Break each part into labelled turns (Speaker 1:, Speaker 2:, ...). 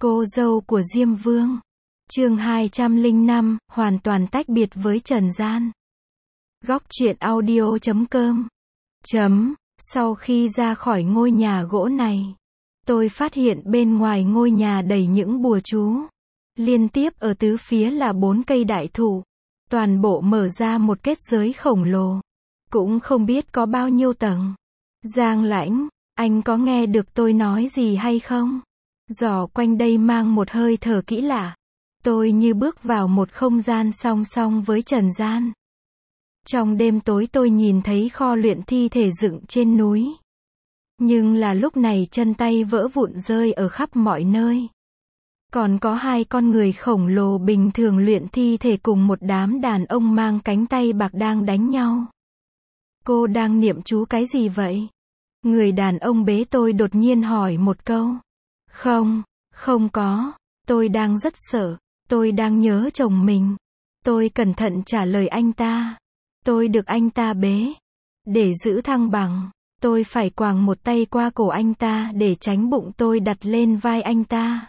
Speaker 1: Cô dâu của Diêm Vương. Chương 205, hoàn toàn tách biệt với trần gian. Góc truyện audio.com. Sau khi ra khỏi ngôi nhà gỗ này, tôi phát hiện bên ngoài ngôi nhà đầy những bùa chú. Liên tiếp ở tứ phía là 4 cây đại thụ. Toàn bộ mở ra một kết giới khổng lồ. Cũng không biết có bao nhiêu tầng. Giang Lãnh, anh có nghe được tôi nói gì hay không? Dò quanh đây mang một hơi thở kỹ lạ. Tôi như bước vào một không gian song song với trần gian. Trong đêm tối tôi nhìn thấy kho luyện thi thể dựng trên núi. Nhưng là lúc này chân tay vỡ vụn rơi ở khắp mọi nơi. Còn có 2 con người khổng lồ bình thường luyện thi thể cùng một đám đàn ông mang cánh tay bạc đang đánh nhau. Cô đang niệm chú cái gì vậy? Người đàn ông bế tôi đột nhiên hỏi một câu. Không có, tôi đang rất sợ, tôi đang nhớ chồng mình. Tôi cẩn thận trả lời anh ta. Tôi được anh ta bế. Để giữ thăng bằng, tôi phải quàng một tay qua cổ anh ta để tránh bụng tôi đặt lên vai anh ta.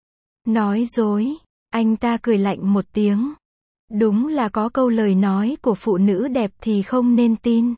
Speaker 1: Nói dối, anh ta cười lạnh một tiếng. Đúng là có câu lời nói của phụ nữ đẹp thì không nên tin.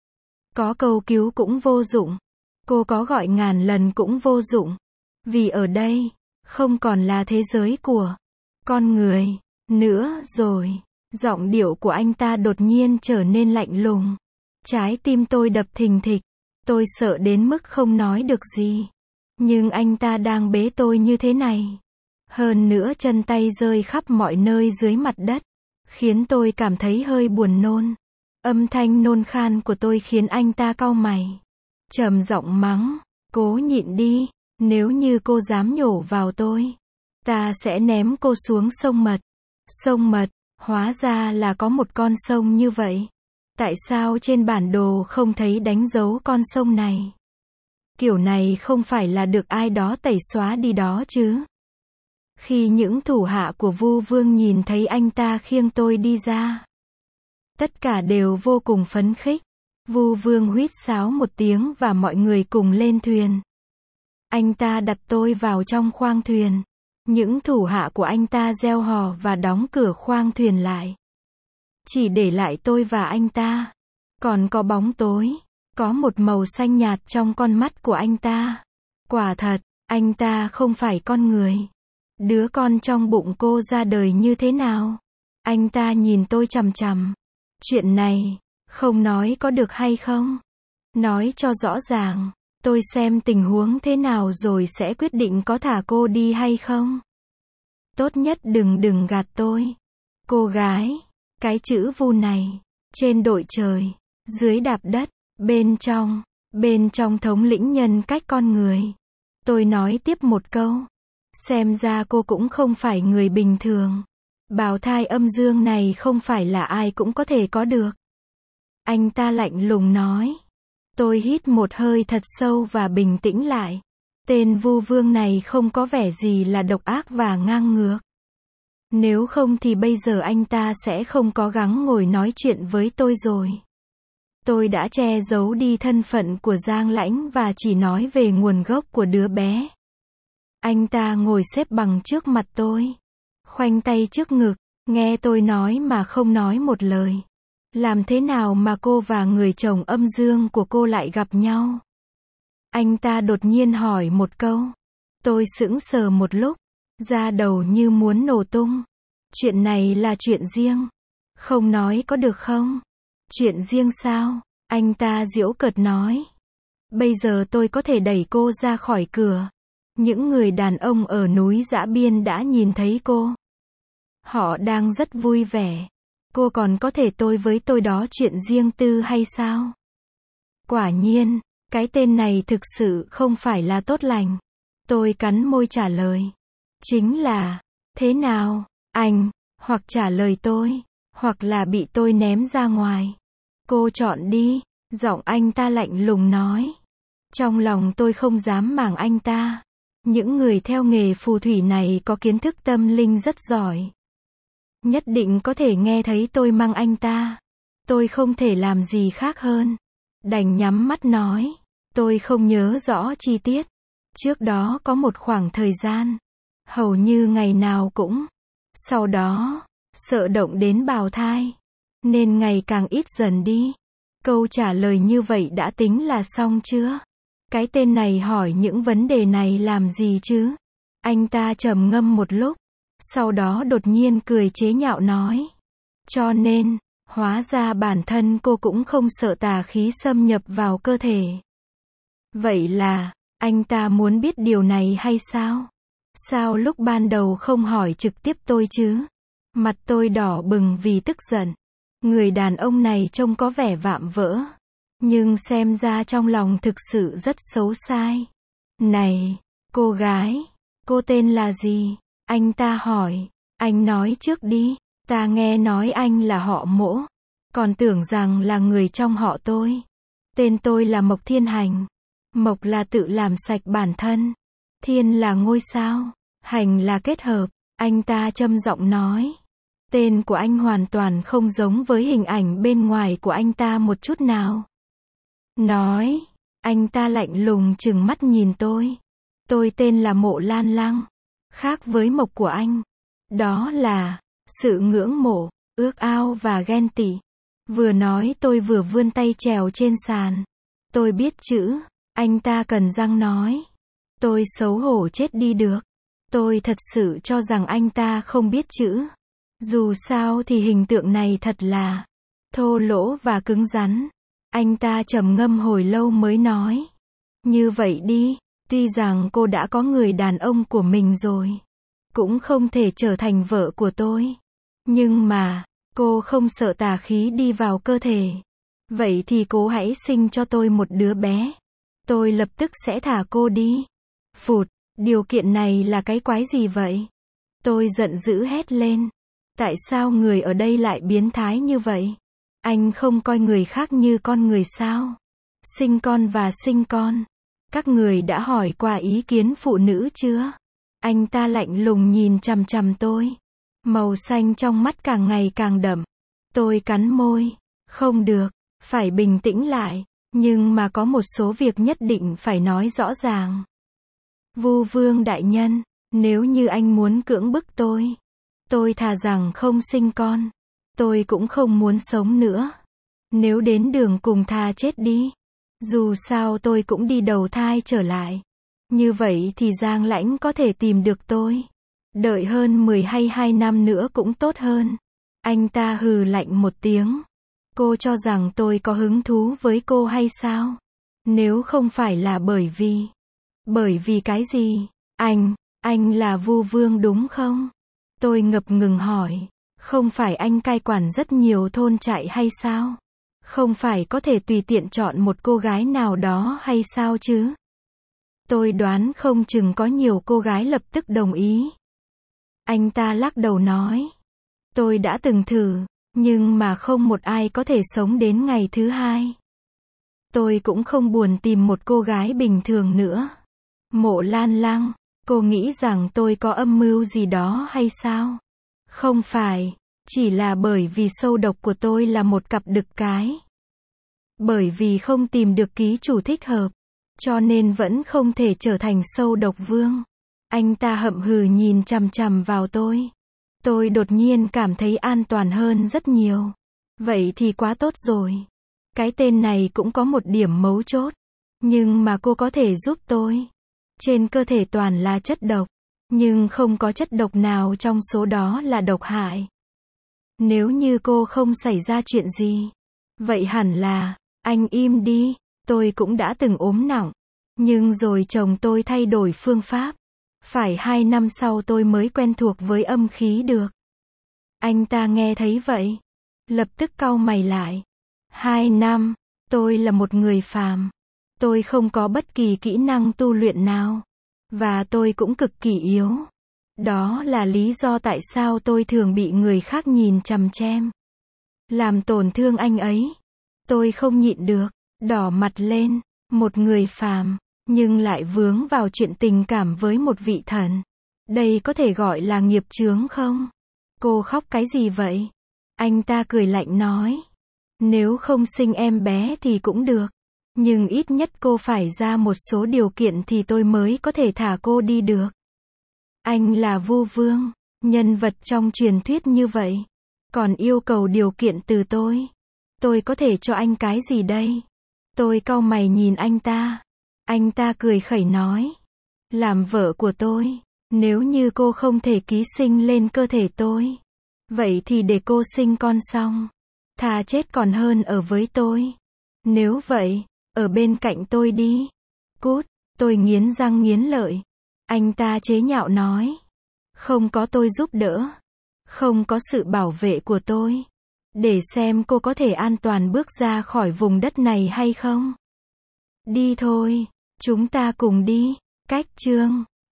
Speaker 1: Có câu cứu cũng vô dụng. Cô có gọi ngàn lần cũng vô dụng. Vì ở đây, không còn là thế giới của con người nữa rồi. Giọng điệu của anh ta đột nhiên trở nên lạnh lùng. Trái tim tôi đập thình thịch. Tôi sợ đến mức không nói được gì. Nhưng anh ta đang bế tôi như thế này. Hơn nữa chân tay rơi khắp mọi nơi dưới mặt đất. Khiến tôi cảm thấy hơi buồn nôn. Âm thanh nôn khan của tôi khiến anh ta cau mày. Trầm giọng mắng. Cố nhịn đi. Nếu như cô dám nhổ vào tôi, ta sẽ ném cô xuống sông Mật. Sông Mật, hóa ra là có một con sông như vậy. Tại sao trên bản đồ không thấy đánh dấu con sông này? Kiểu này không phải là được ai đó tẩy xóa đi đó chứ? Khi những thủ hạ của Vu Vương nhìn thấy anh ta khiêng tôi đi ra, tất cả đều vô cùng phấn khích. Vu Vương huýt sáo một tiếng và mọi người cùng lên thuyền. Anh ta đặt tôi vào trong khoang thuyền. Những thủ hạ của anh ta reo hò và đóng cửa khoang thuyền lại. Chỉ để lại tôi và anh ta. Còn có bóng tối. Có một màu xanh nhạt trong con mắt của anh ta. Quả thật, anh ta không phải con người. Đứa con trong bụng cô ra đời như thế nào? Anh ta nhìn tôi chằm chằm. Chuyện này, không nói có được hay không? Nói cho rõ ràng. Tôi xem tình huống thế nào rồi sẽ quyết định có thả cô đi hay không. Tốt nhất đừng gạt tôi. Cô gái, cái chữ Vu này, trên đội trời, dưới đạp đất, bên trong thống lĩnh nhân cách con người. Tôi nói tiếp một câu. Xem ra cô cũng không phải người bình thường. Bào thai âm dương này không phải là ai cũng có thể có được. Anh ta lạnh lùng nói. Tôi hít một hơi thật sâu và bình tĩnh lại. Tên Vu Vương này không có vẻ gì là độc ác và ngang ngược. Nếu không thì bây giờ anh ta sẽ không có gắng ngồi nói chuyện với tôi rồi. Tôi đã che giấu đi thân phận của Giang Lãnh và chỉ nói về nguồn gốc của đứa bé. Anh ta ngồi xếp bằng trước mặt tôi. Khoanh tay trước ngực, nghe tôi nói mà không nói một lời. Làm thế nào mà cô và người chồng âm dương của cô lại gặp nhau? Anh ta đột nhiên hỏi một câu. Tôi sững sờ một lúc, da đầu như muốn nổ tung. Chuyện này là chuyện riêng. Không nói có được không? Chuyện riêng sao? Anh ta giễu cợt nói. Bây giờ tôi có thể đẩy cô ra khỏi cửa. Những người đàn ông ở núi Dã Biên đã nhìn thấy cô. Họ đang rất vui vẻ. Cô còn có thể với tôi đó chuyện riêng tư hay sao? Quả nhiên, cái tên này thực sự không phải là tốt lành. Tôi cắn môi trả lời. Chính là, thế nào, anh, hoặc trả lời tôi, hoặc là bị tôi ném ra ngoài. Cô chọn đi, giọng anh ta lạnh lùng nói. Trong lòng tôi không dám màng anh ta. Những người theo nghề phù thủy này có kiến thức tâm linh rất giỏi. Nhất định có thể nghe thấy tôi mang anh ta. Tôi không thể làm gì khác hơn. Đành nhắm mắt nói. Tôi không nhớ rõ chi tiết. Trước đó có một khoảng thời gian, Hầu như ngày nào cũng. Sau đó, sợ động đến bào thai, nên ngày càng ít dần đi. Câu trả lời như vậy đã tính là xong chưa? Cái tên này hỏi những vấn đề này làm gì chứ? Anh ta trầm ngâm một lúc, sau đó đột nhiên cười chế nhạo nói. Cho nên, hóa ra bản thân cô cũng không sợ tà khí xâm nhập vào cơ thể. Vậy là, anh ta muốn biết điều này hay sao? Sao lúc ban đầu không hỏi trực tiếp tôi chứ? Mặt tôi đỏ bừng vì tức giận. Người đàn ông này trông có vẻ vạm vỡ, nhưng xem ra trong lòng thực sự rất xấu sai. Này, cô gái, cô tên là gì? Anh ta hỏi. Anh nói trước đi, ta nghe nói anh là họ Mỗ, còn tưởng rằng là người trong họ tôi. Tên tôi là Mộc Thiên Hành. Mộc là tự làm sạch bản thân, Thiên là ngôi sao, Hành là kết hợp. Anh ta trầm giọng nói. Tên của anh hoàn toàn không giống với hình ảnh bên ngoài của anh ta một chút nào. Nói, anh ta lạnh lùng trừng mắt nhìn tôi. Tôi tên là Mộ Lan Lăng. Khác với Mộc của anh, đó là sự ngưỡng mộ, ước ao và ghen tị. Vừa nói tôi vừa vươn tay trèo trên sàn. Tôi biết chữ, anh ta cần răng nói. Tôi xấu hổ chết đi được. Tôi thật sự cho rằng anh ta không biết chữ. Dù sao thì hình tượng này thật là thô lỗ và cứng rắn. Anh ta trầm ngâm hồi lâu mới nói. Như vậy đi, tuy rằng cô đã có người đàn ông của mình rồi, cũng không thể trở thành vợ của tôi. Nhưng mà, cô không sợ tà khí đi vào cơ thể. Vậy thì cô hãy sinh cho tôi một đứa bé. Tôi lập tức sẽ thả cô đi. Phụt, điều kiện này là cái quái gì vậy? Tôi giận dữ hét lên. Tại sao người ở đây lại biến thái như vậy? Anh không coi người khác như con người sao? Sinh con và sinh con. Các người đã hỏi qua ý kiến phụ nữ chưa? Anh ta lạnh lùng nhìn chằm chằm tôi. Màu xanh trong mắt càng ngày càng đậm. Tôi cắn môi. Không được, phải bình tĩnh lại. Nhưng mà có một số việc nhất định phải nói rõ ràng. Vu Vương đại nhân, nếu như anh muốn cưỡng bức tôi thà rằng không sinh con. Tôi cũng không muốn sống nữa. Nếu đến đường cùng thà chết đi. Dù sao tôi cũng đi đầu thai trở lại. Như vậy thì Giang Lãnh có thể tìm được tôi. Đợi hơn 10 hay 2 năm nữa cũng tốt hơn. Anh ta hừ lạnh một tiếng. Cô cho rằng tôi có hứng thú với cô hay sao? Nếu không phải là bởi vì cái gì? Anh là Vu Vương đúng không? Tôi ngập ngừng hỏi. Không phải anh cai quản rất nhiều thôn trại hay sao? Không phải có thể tùy tiện chọn một cô gái nào đó hay sao chứ? Tôi đoán không chừng có nhiều cô gái lập tức đồng ý. Anh ta lắc đầu nói. Tôi đã từng thử, nhưng mà không một ai có thể sống đến ngày thứ 2. Tôi cũng không buồn tìm một cô gái bình thường nữa. Mộ Lan Lăng, cô nghĩ rằng tôi có âm mưu gì đó hay sao? Không phải, chỉ là bởi vì sâu độc của tôi là một cặp đực cái. Bởi vì không tìm được ký chủ thích hợp, cho nên vẫn không thể trở thành sâu độc vương. Anh ta hậm hừ nhìn chằm chằm vào tôi. Tôi đột nhiên cảm thấy an toàn hơn rất nhiều. Vậy thì quá tốt rồi. Cái tên này cũng có một điểm mấu chốt. Nhưng mà cô có thể giúp tôi. Trên cơ thể toàn là chất độc. Nhưng không có chất độc nào trong số đó là độc hại. Nếu như cô không xảy ra chuyện gì, vậy hẳn là, anh im đi, tôi cũng đã từng ốm nặng. Nhưng rồi chồng tôi thay đổi phương pháp. Phải 2 năm sau tôi mới quen thuộc với âm khí được. Anh ta nghe thấy vậy. Lập tức cau mày lại. 2 năm, tôi là một người phàm. Tôi không có bất kỳ kỹ năng tu luyện nào. Và tôi cũng cực kỳ yếu. Đó là lý do tại sao tôi thường bị người khác nhìn chằm chằm. Làm tổn thương anh ấy. Tôi không nhịn được, đỏ mặt lên. Một người phàm, nhưng lại vướng vào chuyện tình cảm với một vị thần. Đây có thể gọi là nghiệp chướng không? Cô khóc cái gì vậy? Anh ta cười lạnh nói. Nếu không sinh em bé thì cũng được. Nhưng ít nhất cô phải ra một số điều kiện thì tôi mới có thể thả cô đi được. Anh là Vu Vương, nhân vật trong truyền thuyết như vậy. Còn yêu cầu điều kiện từ tôi. Tôi có thể cho anh cái gì đây? Tôi cau mày nhìn anh ta. Anh ta cười khẩy nói. Làm vợ của tôi. Nếu như cô không thể ký sinh lên cơ thể tôi. Vậy thì để cô sinh con xong. Thà chết còn hơn ở với tôi. Nếu vậy, ở bên cạnh tôi đi. Cút, tôi nghiến răng nghiến lợi. Anh ta chế nhạo nói. Không có tôi giúp đỡ. Không có sự bảo vệ của tôi. Để xem cô có thể an toàn bước ra khỏi vùng đất này hay không. Đi thôi, chúng ta cùng đi. Cách chương